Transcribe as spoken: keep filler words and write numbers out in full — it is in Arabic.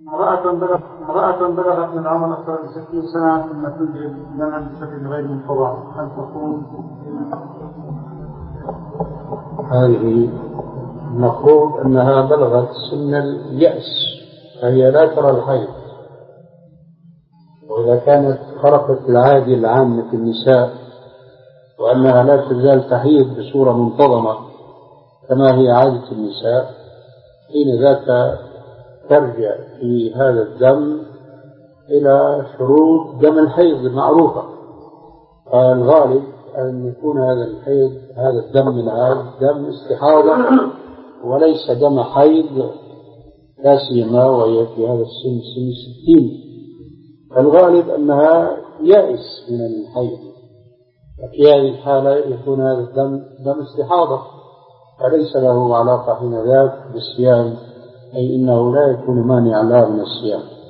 امرأة بلغت امرأة بلغت من عمر أكثر من ستين سنة ثم تنجب دما بشكل غير منتظم، هل تكون؟ هذه المفروض أنها بلغت سن اليأس، فهي لا ترى الحيض. وإذا كانت خرقت العادة العامة في النساء وأنها لا تزال تحيض بصورة منتظمة كما هي عادة النساء، حين ذاك ترجع في هذا الدم إلى شروط دم الحيض المعروفة. الغالب أن يكون هذا الحيض هذا الدم العاد دم استحاضة وليس دم حيض، لا سيما وهي في هذا السن سن الستين. الغالب أنها يائس من الحيض، وفي هذه الحالة يكون هذا الدم دم استحاضة، فليس له علاقة حين ذاك بالصيام، أي إنه لا يكون مانعا لها من الصيام.